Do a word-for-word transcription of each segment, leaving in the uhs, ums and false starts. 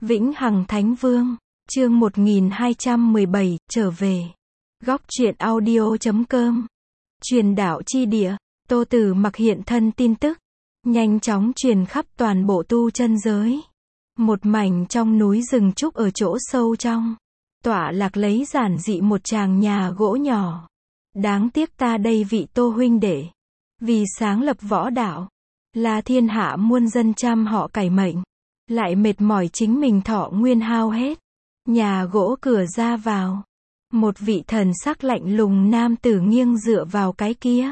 Vĩnh Hằng Thánh Vương, chương một nghìn hai trăm mười bảy, trở về. Góc truyện audio chấm com. Truyền đạo chi địa, Tô Tử Mặc hiện thân tin tức, nhanh chóng truyền khắp toàn bộ tu chân giới. Một mảnh trong núi rừng trúc ở chỗ sâu trong, tọa lạc lấy giản dị một tràng nhà gỗ nhỏ. Đáng tiếc ta đây vị Tô huynh đệ, vì sáng lập võ đạo, là thiên hạ muôn dân trăm họ cải mệnh, lại mệt mỏi chính mình thọ nguyên hao hết. Nhà gỗ cửa ra vào, một vị thần sắc lạnh lùng nam tử nghiêng dựa vào cái kia,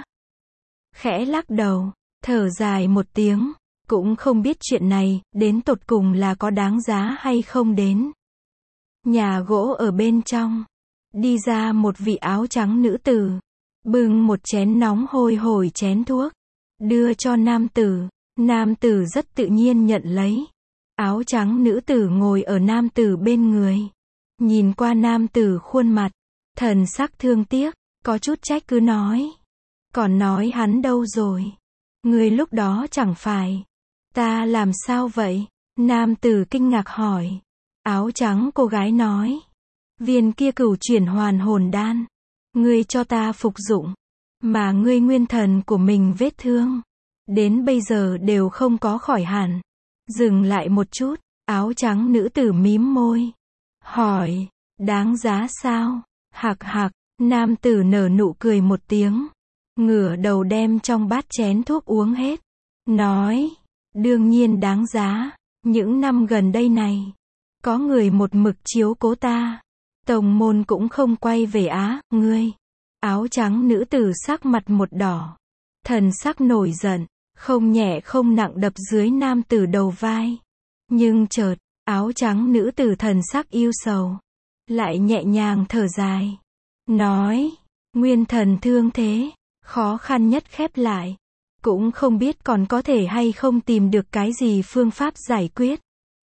khẽ lắc đầu, thở dài một tiếng, cũng không biết chuyện này đến tột cùng là có đáng giá hay không đến. Nhà gỗ ở bên trong, đi ra một vị áo trắng nữ tử, bưng một chén nóng hôi hổi chén thuốc, đưa cho nam tử. Nam tử rất tự nhiên nhận lấy. Áo trắng nữ tử ngồi ở nam tử bên người, nhìn qua nam tử khuôn mặt, thần sắc thương tiếc, có chút trách cứ nói. Còn nói hắn đâu rồi? Người lúc đó chẳng phải. Ta làm sao vậy? Nam tử kinh ngạc hỏi. Áo trắng cô gái nói. Viên kia cửu chuyển hoàn hồn đan, ngươi cho ta phục dụng, mà ngươi nguyên thần của mình vết thương, đến bây giờ đều không có khỏi hẳn. Dừng lại một chút, áo trắng nữ tử mím môi, hỏi, đáng giá sao? Hạc hạc, nam tử nở nụ cười một tiếng, ngửa đầu đem trong bát chén thuốc uống hết, nói, đương nhiên đáng giá, những năm gần đây này, có người một mực chiếu cố ta, tông môn cũng không quay về Á, ngươi. Áo trắng nữ tử sắc mặt một đỏ, thần sắc nổi giận, không nhẹ không nặng đập dưới nam tử đầu vai. Nhưng chợt, áo trắng nữ tử thần sắc yêu sầu, lại nhẹ nhàng thở dài, nói, nguyên thần thương thế, khó khăn nhất khép lại, cũng không biết còn có thể hay không tìm được cái gì phương pháp giải quyết.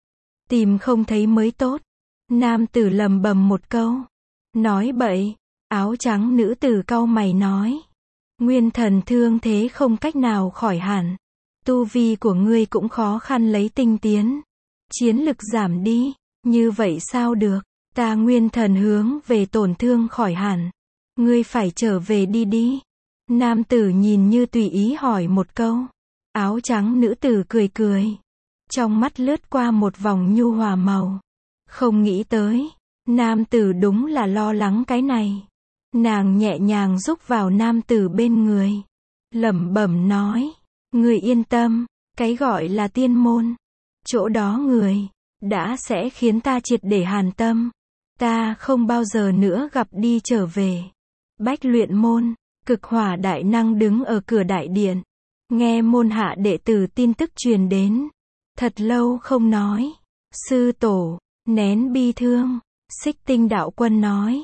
Tìm không thấy mới tốt. Nam tử lầm bầm một câu, nói bậy. Áo trắng nữ tử cau mày nói, nguyên thần thương thế không cách nào khỏi hẳn, tu vi của ngươi cũng khó khăn lấy tinh tiến, chiến lực giảm đi, như vậy sao được? Ta nguyên thần hướng về tổn thương khỏi hẳn, ngươi phải trở về đi đi. Nam tử nhìn như tùy ý hỏi một câu. Áo trắng nữ tử cười cười, trong mắt lướt qua một vòng nhu hòa màu. Không nghĩ tới, nam tử đúng là lo lắng cái này. Nàng nhẹ nhàng rúc vào nam tử bên người, lẩm bẩm nói, người yên tâm, cái gọi là tiên môn, chỗ đó người, đã sẽ khiến ta triệt để hàn tâm, ta không bao giờ nữa gặp đi trở về. Bách luyện môn, cực hỏa đại năng đứng ở cửa đại điện, nghe môn hạ đệ tử tin tức truyền đến, thật lâu không nói. Sư tổ, nén bi thương. Xích Tinh đạo quân nói,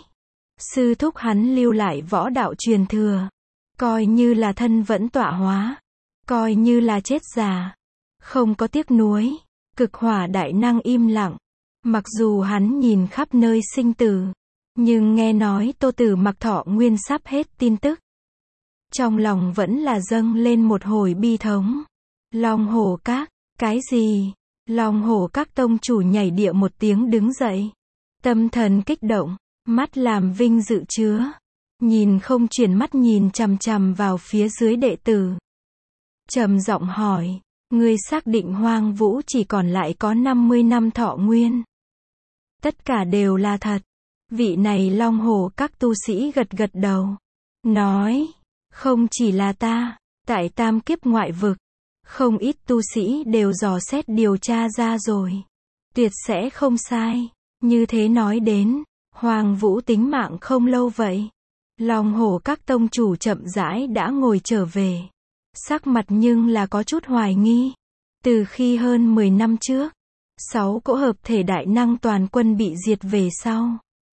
sư thúc hắn lưu lại võ đạo truyền thừa, coi như là thân vẫn tọa hóa, coi như là chết già, không có tiếc nuối. Cực hỏa đại năng im lặng, mặc dù hắn nhìn khắp nơi sinh tử, nhưng nghe nói Tô Tử Mặc thọ nguyên sắp hết tin tức, trong lòng vẫn là dâng lên một hồi bi thống. Long Hổ Các, cái gì? Long Hổ Các tông chủ nhảy địa một tiếng đứng dậy, tâm thần kích động, mắt làm vinh dự chứa, nhìn không chuyển mắt nhìn chằm chằm vào phía dưới đệ tử. Trầm giọng hỏi, ngươi xác định Hoang Vũ chỉ còn lại có năm mươi năm thọ nguyên? Tất cả đều là thật. Vị này Long Hổ Các tu sĩ gật gật đầu, nói, không chỉ là ta, tại tam kiếp ngoại vực, không ít tu sĩ đều dò xét điều tra ra rồi, tuyệt sẽ không sai. Như thế nói đến, Hoang Vũ tính mạng không lâu vậy. Long Hổ Các tông chủ chậm rãi đã ngồi trở về, sắc mặt nhưng là có chút hoài nghi. Từ khi hơn mười năm trước, sáu cỗ hợp thể đại năng toàn quân bị diệt về sau,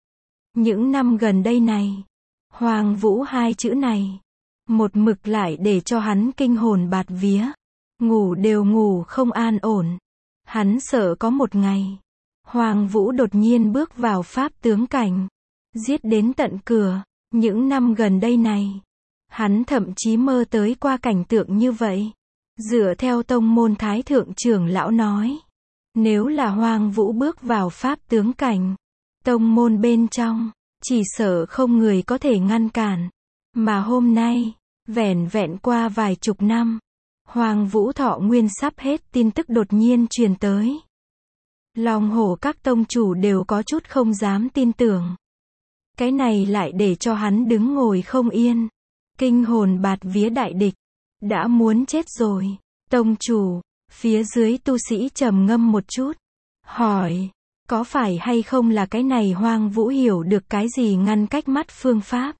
những năm gần đây này, Hoang Vũ hai chữ này, một mực lại để cho hắn kinh hồn bạt vía, ngủ đều ngủ không an ổn. Hắn sợ có một ngày, Hoang Vũ đột nhiên bước vào pháp tướng cảnh, giết đến tận cửa. Những năm gần đây này, hắn thậm chí mơ tới qua cảnh tượng như vậy. Dựa theo tông môn thái thượng trưởng lão nói, Nếu là Hoang Vũ bước vào pháp tướng cảnh, tông môn bên trong, chỉ sợ không người có thể ngăn cản. Mà hôm nay, vẻn vẹn qua vài chục năm, Hoang Vũ thọ nguyên sắp hết tin tức đột nhiên truyền tới. Long hổ các tông chủ đều có chút không dám tin tưởng. Cái này lại để cho hắn đứng ngồi không yên. Kinh hồn bạt vía đại địch. Đã muốn chết rồi. Tông chủ, phía dưới tu sĩ trầm ngâm một chút. Hỏi, có phải hay không là cái này Hoang Vũ hiểu được cái gì ngăn cách mắt phương pháp?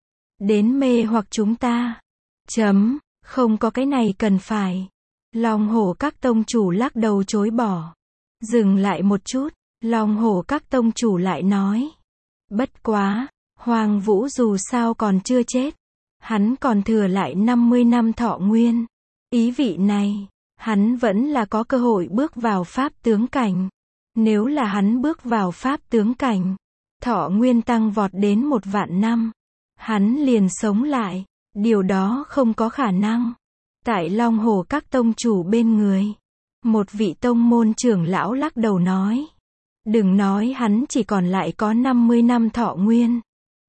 Đến mê hoặc chúng ta. Chấm, không có cái này cần phải. Long hổ các tông chủ lắc đầu chối bỏ. Dừng lại một chút, Long hổ các tông chủ lại nói. Bất quá, Hoang Vũ dù sao còn chưa chết. Hắn còn thừa lại năm mươi năm thọ nguyên. Ý vị này, hắn vẫn là có cơ hội bước vào pháp tướng cảnh. Nếu là hắn bước vào pháp tướng cảnh, thọ nguyên tăng vọt đến một vạn năm. Hắn liền sống lại, điều đó không có khả năng. Tại Long Hồ các tông chủ bên người, một vị tông môn trưởng lão lắc đầu nói. Đừng nói hắn chỉ còn lại có năm mươi năm thọ nguyên.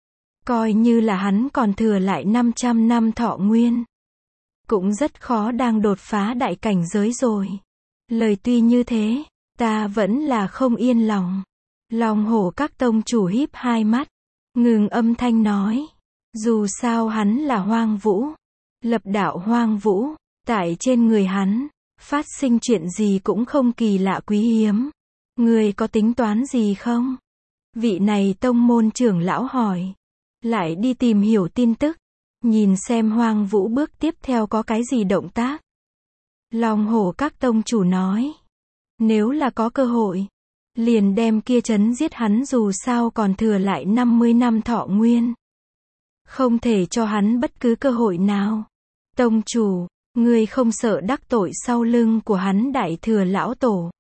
Coi như là hắn còn thừa lại năm trăm năm thọ nguyên. Cũng rất khó đang đột phá đại cảnh giới rồi. Lời tuy như thế, ta vẫn là không yên lòng. Long hổ các tông chủ híp hai mắt, ngừng âm thanh nói. Dù sao hắn là Hoang Vũ. Lập đạo Hoang Vũ, tại trên người hắn, phát sinh chuyện gì cũng không kỳ lạ quý hiếm. Người có tính toán gì không? Vị này tông môn trưởng lão hỏi. Lại đi tìm hiểu tin tức. Nhìn xem Hoang Vũ bước tiếp theo có cái gì động tác. Long hổ các tông chủ nói. Nếu là có cơ hội, liền đem kia trấn giết hắn dù sao còn thừa lại năm mươi năm thọ nguyên. Không thể cho hắn bất cứ cơ hội nào. Tông chủ, ngươi không sợ đắc tội sau lưng của hắn đại thừa lão tổ.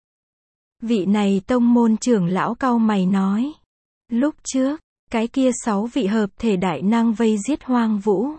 Vị này tông môn trưởng lão cau mày nói. Lúc trước, cái kia sáu vị hợp thể đại năng vây giết Hoang Vũ.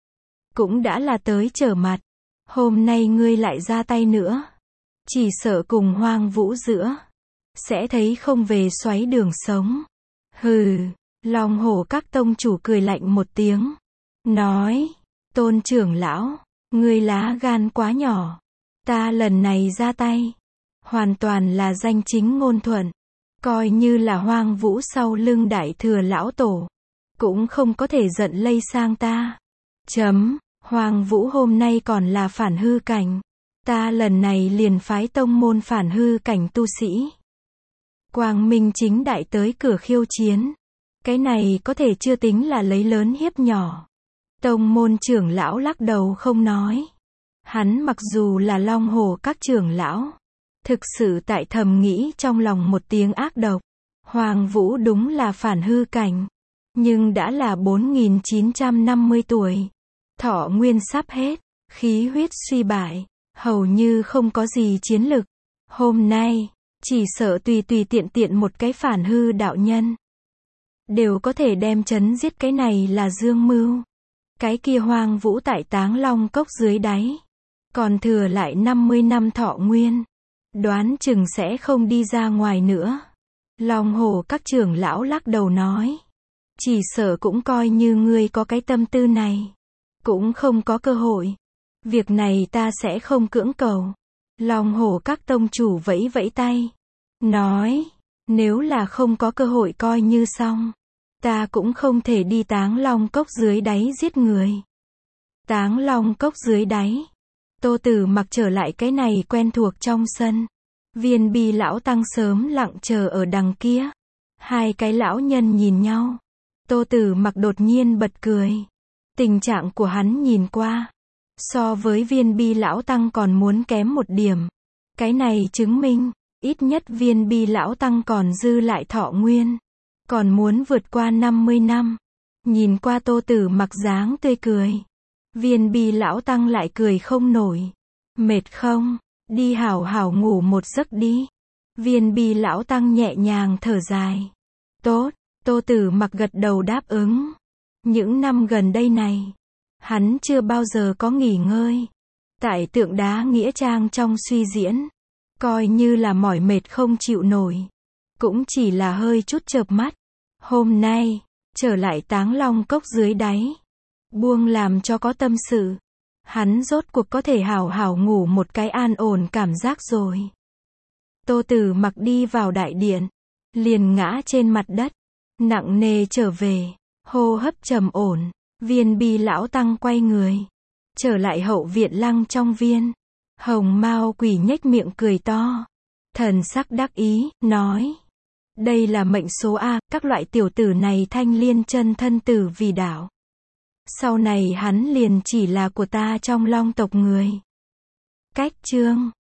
Cũng đã là tới trở mặt. Hôm nay ngươi lại ra tay nữa. Chỉ sợ cùng Hoang Vũ giữa. Sẽ thấy không về xoáy đường sống. Hừ, Long hổ các tông chủ cười lạnh một tiếng. Nói, tôn trưởng lão, ngươi lá gan quá nhỏ. Ta lần này ra tay. Hoàn toàn là danh chính ngôn thuận. Coi như là Hoang Vũ sau lưng đại thừa lão tổ. Cũng không có thể giận lây sang ta. Chấm, Hoang Vũ hôm nay còn là phản hư cảnh. Ta lần này liền phái tông môn phản hư cảnh tu sĩ. Quang minh chính đại tới cửa khiêu chiến. Cái này có thể chưa tính là lấy lớn hiếp nhỏ. Tông môn trưởng lão lắc đầu không nói. Hắn mặc dù là Long hổ các trưởng lão. Thực sự tại thầm nghĩ trong lòng một tiếng ác độc. Hoang Vũ đúng là phản hư cảnh. Nhưng đã là bốn nghìn chín trăm năm mươi tuổi. Thọ nguyên sắp hết. Khí huyết suy bại. Hầu như không có gì chiến lực. Hôm nay, chỉ sợ tùy tùy tiện tiện một cái phản hư đạo nhân. Đều có thể đem chấn giết cái này là dương mưu. Cái kia Hoang Vũ tại Táng Long cốc dưới đáy. Còn thừa lại năm mươi năm thọ nguyên. Đoán chừng sẽ không đi ra ngoài nữa. Long hổ các trưởng lão lắc đầu nói. Chỉ sợ cũng coi như ngươi có cái tâm tư này. Cũng không có cơ hội. Việc này ta sẽ không cưỡng cầu. Long hổ các tông chủ vẫy vẫy tay. Nói, nếu là không có cơ hội coi như xong. Ta cũng không thể đi Táng Long cốc dưới đáy giết người. Táng Long cốc dưới đáy. Tô Tử Mặc trở lại cái này quen thuộc trong sân. Viên Bi lão tăng sớm lặng chờ ở đằng kia. Hai cái lão nhân nhìn nhau. Tô Tử Mặc đột nhiên bật cười. Tình trạng của hắn nhìn qua. So với Viên Bi lão tăng còn muốn kém một điểm. Cái này chứng minh, ít nhất Viên Bi lão tăng còn dư lại thọ nguyên. Còn muốn vượt qua năm mươi năm. Nhìn qua Tô Tử Mặc dáng tươi cười. Viên Bi lão tăng lại cười không nổi. Mệt không? Đi hảo hảo ngủ một giấc đi. Viên Bi lão tăng nhẹ nhàng thở dài. Tốt, Tô Tử Mặc gật đầu đáp ứng. Những năm gần đây này, hắn chưa bao giờ có nghỉ ngơi. Tại Tượng Đá Nghĩa Trang trong suy diễn, Coi như là mỏi mệt không chịu nổi. Cũng chỉ là hơi chút chợp mắt. Hôm nay, trở lại Táng Long Cốc dưới đáy. Buông làm cho có tâm sự. Hắn rốt cuộc có thể hảo hảo ngủ một cái an ổn cảm giác rồi. Tô Tử Mặc đi vào đại điện. Liền ngã trên mặt đất. Nặng nề trở về. Hô hấp trầm ổn. Viên Bi lão tăng quay người. Trở lại hậu viện Lăng trong viên. Hồng Mao Quỷ nhếch miệng cười to. Thần sắc đắc ý, nói. Đây là mệnh số A, các loại tiểu tử này thanh liên chân thân tử vì đạo. Sau này hắn liền chỉ là của ta trong Long tộc người. Cách chương